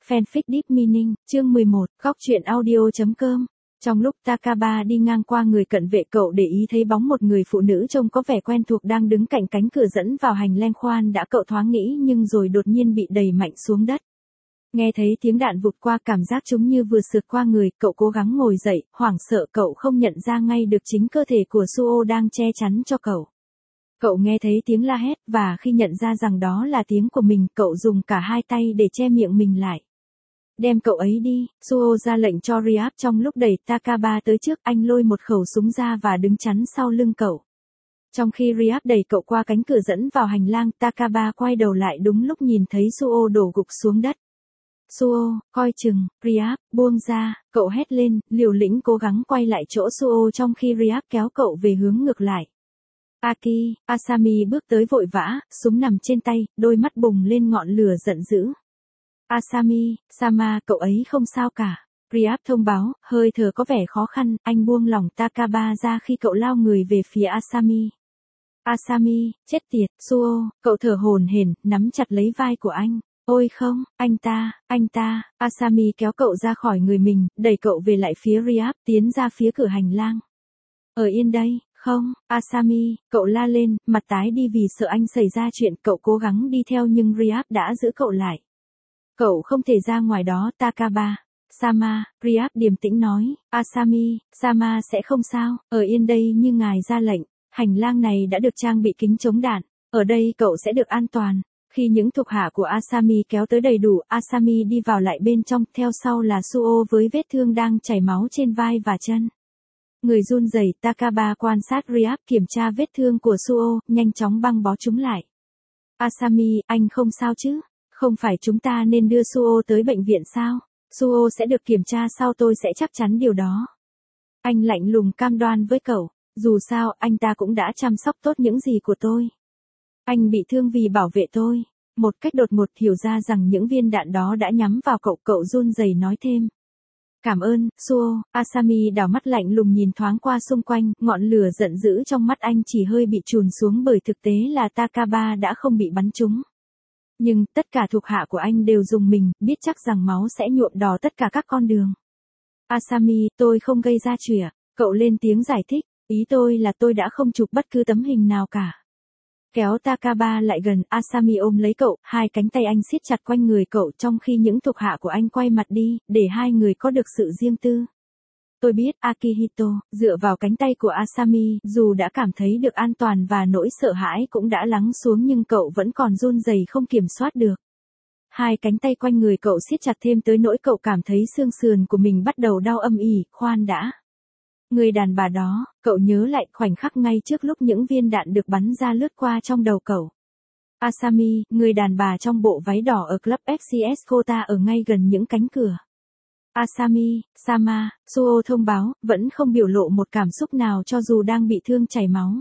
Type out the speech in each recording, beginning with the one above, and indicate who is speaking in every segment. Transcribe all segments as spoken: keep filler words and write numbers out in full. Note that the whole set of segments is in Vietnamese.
Speaker 1: Fanfic Deep Meaning, chương mười một, góc truyện audio.com. Trong lúc Takaba đi ngang qua người cận vệ, cậu để ý thấy bóng một người phụ nữ trông có vẻ quen thuộc đang đứng cạnh cánh cửa dẫn vào hành lang khoan đã, cậu thoáng nghĩ nhưng rồi đột nhiên bị đẩy mạnh xuống đất. Nghe thấy tiếng đạn vụt qua, cảm giác chúng như vừa sượt qua người, cậu cố gắng ngồi dậy, hoảng sợ cậu không nhận ra ngay được chính cơ thể của Suo đang che chắn cho cậu. Cậu nghe thấy tiếng la hét, và khi nhận ra rằng đó là tiếng của mình, cậu dùng cả hai tay để che miệng mình lại. Đem cậu ấy đi, Suo ra lệnh cho Ryab. Trong lúc đẩy Takaba tới trước, anh lôi một khẩu súng ra và đứng chắn sau lưng cậu. Trong khi Ryab đẩy cậu qua cánh cửa dẫn vào hành lang, Takaba quay đầu lại đúng lúc nhìn thấy Suo đổ gục xuống đất. Suo, coi chừng, Ryab, buông ra, cậu hét lên, liều lĩnh cố gắng quay lại chỗ Suo trong khi Ryab kéo cậu về hướng ngược lại. Aki, Asami bước tới vội vã, súng nằm trên tay, đôi mắt bùng lên ngọn lửa giận dữ. Asami, Sama, cậu ấy không sao cả. Ryab thông báo, hơi thở có vẻ khó khăn, anh buông lỏng Takaba ra khi cậu lao người về phía Asami. Asami, chết tiệt, Suo, cậu thở hổn hển, nắm chặt lấy vai của anh. Ôi không, anh ta, anh ta, Asami kéo cậu ra khỏi người mình, đẩy cậu về lại phía Ryab, tiến ra phía cửa hành lang. Ở yên đây. Không, Asami, cậu la lên, mặt tái đi vì sợ anh xảy ra chuyện, cậu cố gắng đi theo nhưng Ryab đã giữ cậu lại. Cậu không thể ra ngoài đó, Takaba. Sama, Ryab điềm tĩnh nói, Asami, Sama sẽ không sao, ở yên đây như ngài ra lệnh, hành lang này đã được trang bị kính chống đạn, ở đây cậu sẽ được an toàn. Khi những thuộc hạ của Asami kéo tới đầy đủ, Asami đi vào lại bên trong, theo sau là Suo với vết thương đang chảy máu trên vai và chân. Người run rẩy, Takaba quan sát Ryab, kiểm tra vết thương của Suo, nhanh chóng băng bó chúng lại. Asami, anh không sao chứ? Không phải chúng ta nên đưa Suo tới bệnh viện sao? Suo sẽ được kiểm tra sau, tôi sẽ chắc chắn điều đó. Anh lạnh lùng cam đoan với cậu, dù sao, anh ta cũng đã chăm sóc tốt những gì của tôi. Anh bị thương vì bảo vệ tôi. Một cách đột ngột hiểu ra rằng những viên đạn đó đã nhắm vào cậu, cậu run rẩy nói thêm. Cảm ơn, Suo. Asami đảo mắt lạnh lùng nhìn thoáng qua xung quanh, ngọn lửa giận dữ trong mắt anh chỉ hơi bị trùn xuống bởi thực tế là Takaba đã không bị bắn trúng. Nhưng, tất cả thuộc hạ của anh đều dùng mình, biết chắc rằng máu sẽ nhuộm đỏ tất cả các con đường. Asami, tôi không gây ra chuyện. Cậu lên tiếng giải thích, ý tôi là tôi đã không chụp bất cứ tấm hình nào cả. Kéo Takaba lại gần, Asami ôm lấy cậu, hai cánh tay anh siết chặt quanh người cậu trong khi những thuộc hạ của anh quay mặt đi, để hai người có được sự riêng tư. Tôi biết, Akihito, dựa vào cánh tay của Asami, dù đã cảm thấy được an toàn và nỗi sợ hãi cũng đã lắng xuống nhưng cậu vẫn còn run rẩy không kiểm soát được. Hai cánh tay quanh người cậu siết chặt thêm tới nỗi cậu cảm thấy xương sườn của mình bắt đầu đau âm ỉ, khoan đã. Người đàn bà đó, cậu nhớ lại khoảnh khắc ngay trước lúc những viên đạn được bắn ra lướt qua trong đầu cậu. Asami, người đàn bà trong bộ váy đỏ ở Club ép xê ét Kota ở ngay gần những cánh cửa. Asami, Sama, Suo thông báo, vẫn không biểu lộ một cảm xúc nào cho dù đang bị thương chảy máu.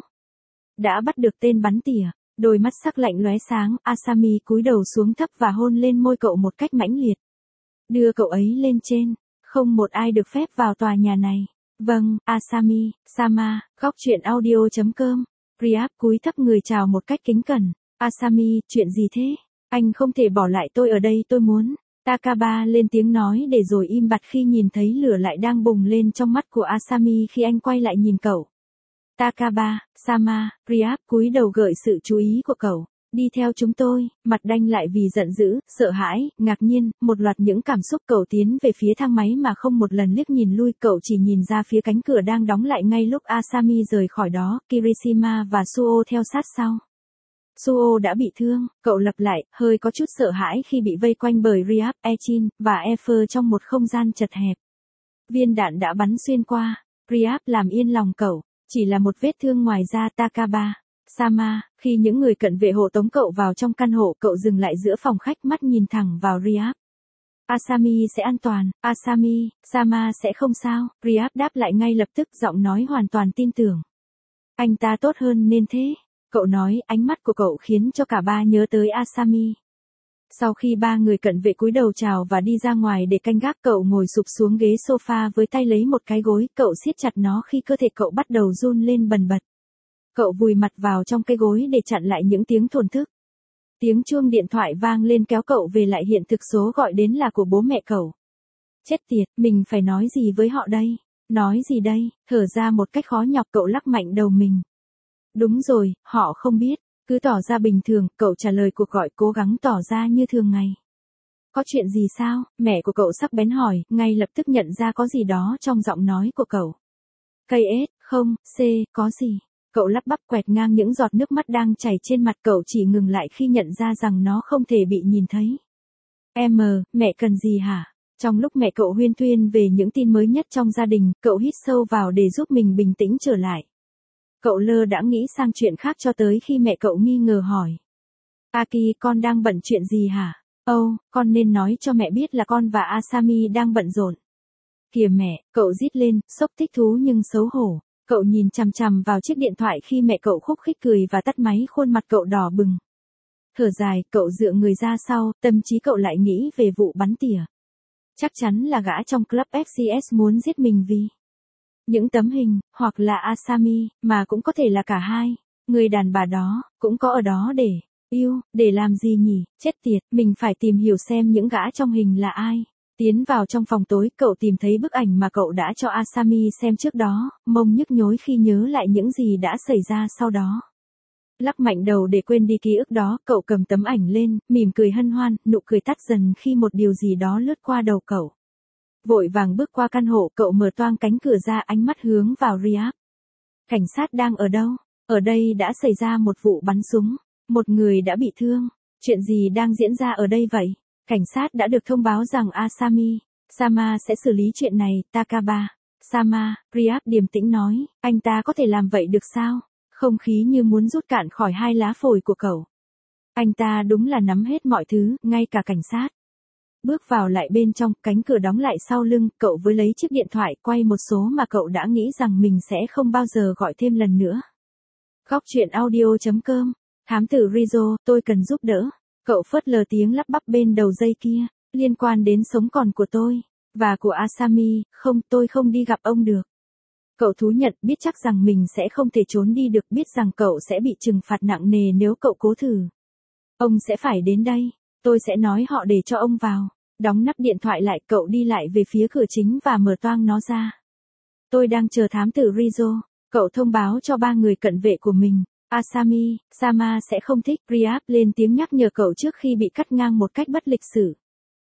Speaker 1: Đã bắt được tên bắn tỉa, đôi mắt sắc lạnh lóe sáng, Asami cúi đầu xuống thấp và hôn lên môi cậu một cách mãnh liệt. Đưa cậu ấy lên trên, không một ai được phép vào tòa nhà này. Vâng, Asami, Sama, góc truyện audio.com. Ryab cúi thấp người chào một cách kính cẩn. Asami, chuyện gì thế? Anh không thể bỏ lại tôi ở đây, tôi muốn. Takaba lên tiếng nói để rồi im bặt khi nhìn thấy lửa lại đang bùng lên trong mắt của Asami khi anh quay lại nhìn cậu. Takaba, Sama, Ryab cúi đầu gợi sự chú ý của cậu. Đi theo chúng tôi, mặt đanh lại vì giận dữ, sợ hãi, ngạc nhiên, một loạt những cảm xúc. Cậu tiến về phía thang máy mà không một lần liếc nhìn lui, cậu chỉ nhìn ra phía cánh cửa đang đóng lại ngay lúc Asami rời khỏi đó, Kirishima và Suo theo sát sau. Suo đã bị thương, cậu lặp lại, hơi có chút sợ hãi khi bị vây quanh bởi Ryab, Echin, và Efer trong một không gian chật hẹp. Viên đạn đã bắn xuyên qua, Ryab làm yên lòng cậu, chỉ là một vết thương ngoài da. Takaba. Sama, khi những người cận vệ hộ tống cậu vào trong căn hộ, cậu dừng lại giữa phòng khách, mắt nhìn thẳng vào Ryab. Asami sẽ an toàn, Asami, Sama sẽ không sao, Ryab đáp lại ngay lập tức, giọng nói hoàn toàn tin tưởng. Anh ta tốt hơn nên thế, cậu nói, ánh mắt của cậu khiến cho cả ba nhớ tới Asami. Sau khi ba người cận vệ cúi đầu chào và đi ra ngoài để canh gác, cậu ngồi sụp xuống ghế sofa với tay lấy một cái gối, cậu siết chặt nó khi cơ thể cậu bắt đầu run lên bần bật. Cậu vùi mặt vào trong cái gối để chặn lại những tiếng thổn thức. Tiếng chuông điện thoại vang lên kéo cậu về lại hiện thực, số gọi đến là của bố mẹ cậu. Chết tiệt, mình phải nói gì với họ đây? Nói gì đây? Thở ra một cách khó nhọc, cậu lắc mạnh đầu mình. Đúng rồi, họ không biết. Cứ tỏ ra bình thường, cậu trả lời cuộc gọi, cố gắng tỏ ra như thường ngày. Có chuyện gì sao? Mẹ của cậu sắc bén hỏi, ngay lập tức nhận ra có gì đó trong giọng nói của cậu. Cây S, không, C, có gì? Cậu lắp bắp, quẹt ngang những giọt nước mắt đang chảy trên mặt, cậu chỉ ngừng lại khi nhận ra rằng nó không thể bị nhìn thấy. Em, mẹ cần gì hả? Trong lúc mẹ cậu huyên thuyên về những tin mới nhất trong gia đình, cậu hít sâu vào để giúp mình bình tĩnh trở lại. Cậu lơ đãng nghĩ sang chuyện khác cho tới khi mẹ cậu nghi ngờ hỏi. Aki, con đang bận chuyện gì hả? Âu, oh, con nên nói cho mẹ biết là con và Asami đang bận rộn. Kìa mẹ, cậu rít lên, sốc thích thú nhưng xấu hổ. Cậu nhìn chằm chằm vào chiếc điện thoại khi mẹ cậu khúc khích cười và tắt máy, khuôn mặt cậu đỏ bừng. Thở dài, cậu dựa người ra sau, tâm trí cậu lại nghĩ về vụ bắn tỉa. Chắc chắn là gã trong club ép xê ét muốn giết mình vì những tấm hình, hoặc là Asami, mà cũng có thể là cả hai. Người đàn bà đó, cũng có ở đó để yêu, để làm gì nhỉ? Chết tiệt, mình phải tìm hiểu xem những gã trong hình là ai. Tiến vào trong phòng tối, cậu tìm thấy bức ảnh mà cậu đã cho Asami xem trước đó, mông nhức nhối khi nhớ lại những gì đã xảy ra sau đó. Lắc mạnh đầu để quên đi ký ức đó, cậu cầm tấm ảnh lên, mỉm cười hân hoan, nụ cười tắt dần khi một điều gì đó lướt qua đầu cậu. Vội vàng bước qua căn hộ, cậu mở toang cánh cửa ra, ánh mắt hướng vào Riyadh. Cảnh sát đang ở đâu? Ở đây đã xảy ra một vụ bắn súng. Một người đã bị thương. Chuyện gì đang diễn ra ở đây vậy? Cảnh sát đã được thông báo rằng Asami, Sama sẽ xử lý chuyện này, Takaba. Sama, Riyadh điềm tĩnh nói, anh ta có thể làm vậy được sao? Không khí như muốn rút cạn khỏi hai lá phổi của cậu. Anh ta đúng là nắm hết mọi thứ, ngay cả cảnh sát. Bước vào lại bên trong, cánh cửa đóng lại sau lưng, cậu với lấy chiếc điện thoại quay một số mà cậu đã nghĩ rằng mình sẽ không bao giờ gọi thêm lần nữa. Góc truyện audio chấm com. Thám tử Rizzo, tôi cần giúp đỡ. Cậu phớt lờ tiếng lắp bắp bên đầu dây kia, liên quan đến sống còn của tôi, và của Asami, không, tôi không đi gặp ông được. Cậu thú nhận, biết chắc rằng mình sẽ không thể trốn đi được, biết rằng cậu sẽ bị trừng phạt nặng nề nếu cậu cố thử. Ông sẽ phải đến đây, tôi sẽ nói họ để cho ông vào. Đóng nắp điện thoại lại, cậu đi lại về phía cửa chính và mở toang nó ra. Tôi đang chờ thám tử Rizzo. Cậu thông báo cho ba người cận vệ của mình. Asami, Sama sẽ không thích. Riyadh lên tiếng nhắc nhở cậu trước khi bị cắt ngang một cách bất lịch sự.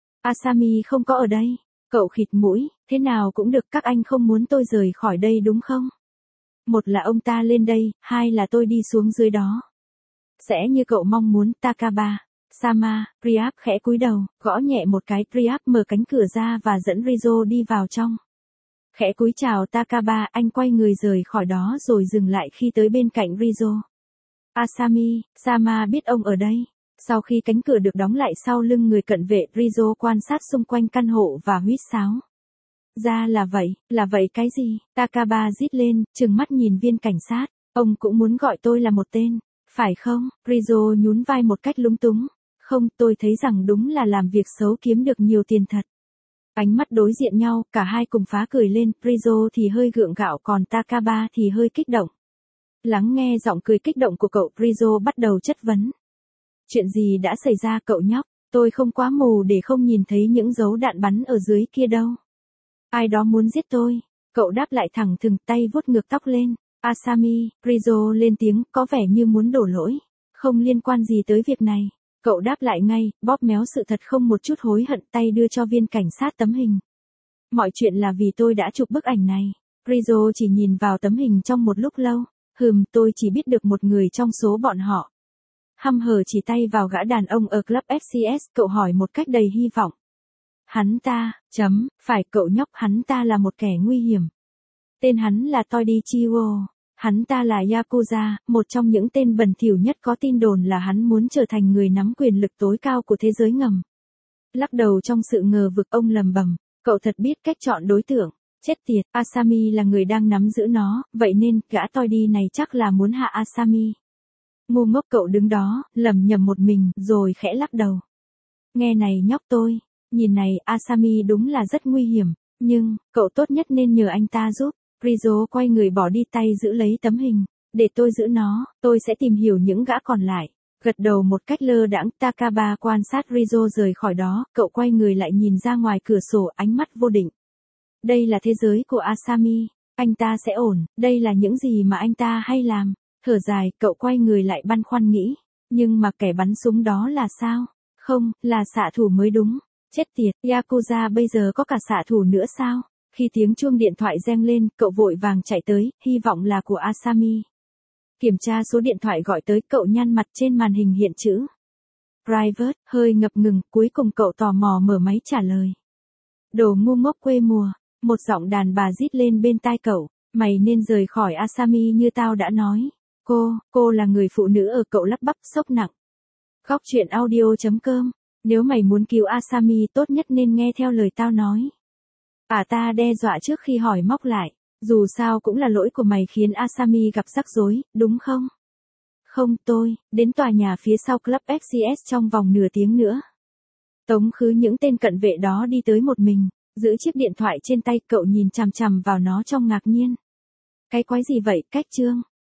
Speaker 1: Asami không có ở đây. Cậu khịt mũi, thế nào cũng được, các anh không muốn tôi rời khỏi đây đúng không? Một là ông ta lên đây, hai là tôi đi xuống dưới đó. Sẽ như cậu mong muốn, Takaba. Sama, Riyadh khẽ cúi đầu, gõ nhẹ một cái, Riyadh mở cánh cửa ra và dẫn Rizzo đi vào trong. Khẽ cúi chào Takaba, anh quay người rời khỏi đó rồi dừng lại khi tới bên cạnh Rizzo. Asami, Sama biết ông ở đây. Sau khi cánh cửa được đóng lại sau lưng người cận vệ, Rizzo quan sát xung quanh căn hộ và huýt sáo. Ra là vậy, là vậy cái gì? Takaba rít lên, trừng mắt nhìn viên cảnh sát. Ông cũng muốn gọi tôi là một tên, phải không? Rizzo nhún vai một cách lúng túng. Không, tôi thấy rằng đúng là làm việc xấu kiếm được nhiều tiền thật. Ánh mắt đối diện nhau, cả hai cùng phá cười lên, Rizzo thì hơi gượng gạo còn Takaba thì hơi kích động. Lắng nghe giọng cười kích động của cậu, Rizzo bắt đầu chất vấn. Chuyện gì đã xảy ra cậu nhóc? Tôi không quá mù để không nhìn thấy những dấu đạn bắn ở dưới kia đâu. Ai đó muốn giết tôi. Cậu đáp lại thẳng thừng, tay vuốt ngược tóc lên. Asami, Rizzo lên tiếng, có vẻ như muốn đổ lỗi. Không liên quan gì tới việc này. Cậu đáp lại ngay, bóp méo sự thật không một chút hối hận, tay đưa cho viên cảnh sát tấm hình. Mọi chuyện là vì tôi đã chụp bức ảnh này. Rizzo chỉ nhìn vào tấm hình trong một lúc lâu. Hừm, tôi chỉ biết được một người trong số bọn họ. Hăm hở chỉ tay vào gã đàn ông ở club ép xê ét, cậu hỏi một cách đầy hy vọng. Hắn ta, chấm, phải cậu nhóc, hắn ta là một kẻ nguy hiểm. Tên hắn là Toichiwo. Hắn ta là Yakuza, một trong những tên bẩn thỉu nhất, có tin đồn là hắn muốn trở thành người nắm quyền lực tối cao của thế giới ngầm. Lắc đầu trong sự ngờ vực, ông lầm bầm, cậu thật biết cách chọn đối tượng. Chết tiệt, Asami là người đang nắm giữ nó, vậy nên, gã Toidi này chắc là muốn hạ Asami. Ngu ngốc, cậu đứng đó, lầm nhầm một mình, rồi khẽ lắc đầu. Nghe này nhóc tôi, nhìn này, Asami đúng là rất nguy hiểm, nhưng, cậu tốt nhất nên nhờ anh ta giúp. Rizzo quay người bỏ đi, tay giữ lấy tấm hình. Để tôi giữ nó, tôi sẽ tìm hiểu những gã còn lại. Gật đầu một cách lơ đãng, Takaba quan sát Rizzo rời khỏi đó, cậu quay người lại nhìn ra ngoài cửa sổ, ánh mắt vô định. Đây là thế giới của Asami, anh ta sẽ ổn, đây là những gì mà anh ta hay làm. Thở dài, cậu quay người lại băn khoăn nghĩ, nhưng mà kẻ bắn súng đó là sao? Không, là xạ thủ mới đúng. Chết tiệt, Yakuza bây giờ có cả xạ thủ nữa sao? Khi tiếng chuông điện thoại reng lên, cậu vội vàng chạy tới, hy vọng là của Asami. Kiểm tra số điện thoại gọi tới, cậu nhăn mặt, trên màn hình hiện chữ Private, hơi ngập ngừng, cuối cùng cậu tò mò mở máy trả lời. Đồ ngu ngốc quê mùa, một giọng đàn bà rít lên bên tai cậu, mày nên rời khỏi Asami như tao đã nói. Cô, cô là người phụ nữ ở, cậu lắp bắp sốc nặng. Góc truyện audio chấm com, nếu mày muốn cứu Asami tốt nhất nên nghe theo lời tao nói. À ta đe dọa trước khi hỏi móc lại, dù sao cũng là lỗi của mày khiến Asami gặp rắc rối, đúng không? Không, tôi, đến tòa nhà phía sau Club ép xê ét trong vòng nửa tiếng nữa. Tống khứ những tên cận vệ đó đi tới một mình, giữ chiếc điện thoại trên tay, cậu nhìn chằm chằm vào nó trong ngạc nhiên. Cái quái gì vậy, Cách Trương?